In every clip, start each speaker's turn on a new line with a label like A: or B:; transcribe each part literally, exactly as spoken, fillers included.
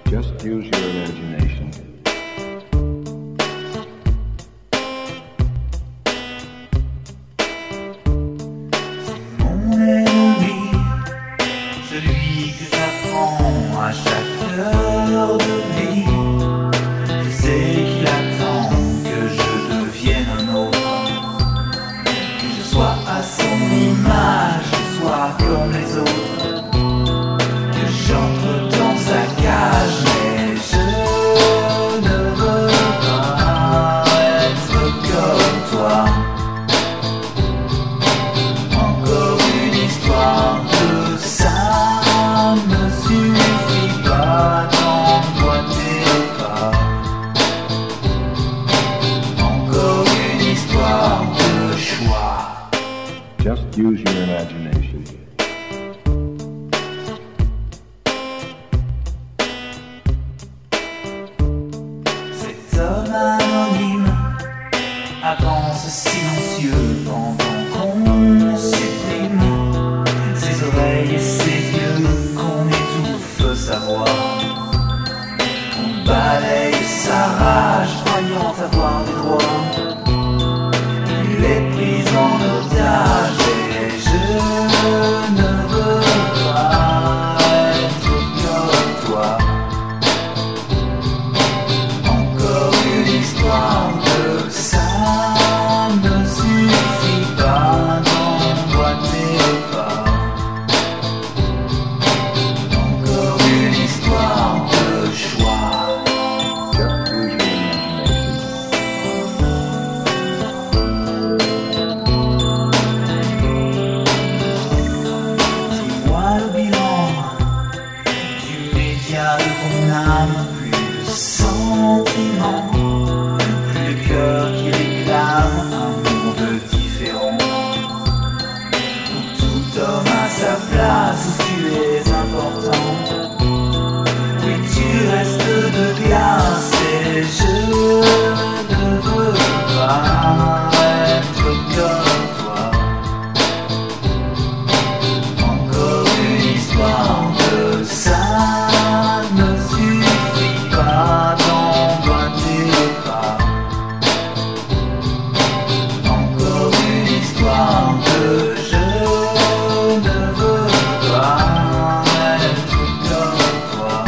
A: Just use your imagination.
B: C'est mon ennemi, celui que j'apprends à chaque heure de vie. Je sais qu'il attend que je devienne un autre, que je sois à son image, que je sois comme les autres, que j'entre dans sa cage, mais je ne veux pas être comme toi. Encore une histoire de ça ne suffit pas d'emboîter pas. Encore une histoire de choix.
A: Just use your imagination.
B: Cet homme anonyme avance silencieux pendant qu'on supprime ses oreilles et ses yeux, qu'on étouffe sa voix, qu'on balaye sa rage, croyant avoir des droits. Il est pris en otage et je ne veux pas être comme toi. Encore une histoire de ça ne suffit pas d'emboîter pas. Encore une histoire de choix.
A: Just use your imagination.
B: Dis-moi le bilan du média de ton âme. Plus de sentiments, plus de cœur qui réclame un monde différent, où tout homme a sa place, où tu es important, oui tu restes de glace et je ne veux pas être comme toi. Encore une histoire de ça ne suffit pas d'emboîter pas. Encore une histoire de je ne veux pas être comme toi.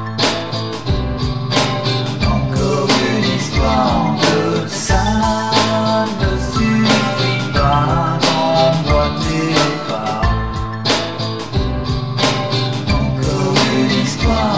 B: Encore une histoire de ça ne suffit pas d'emboîter pas. Encore une histoire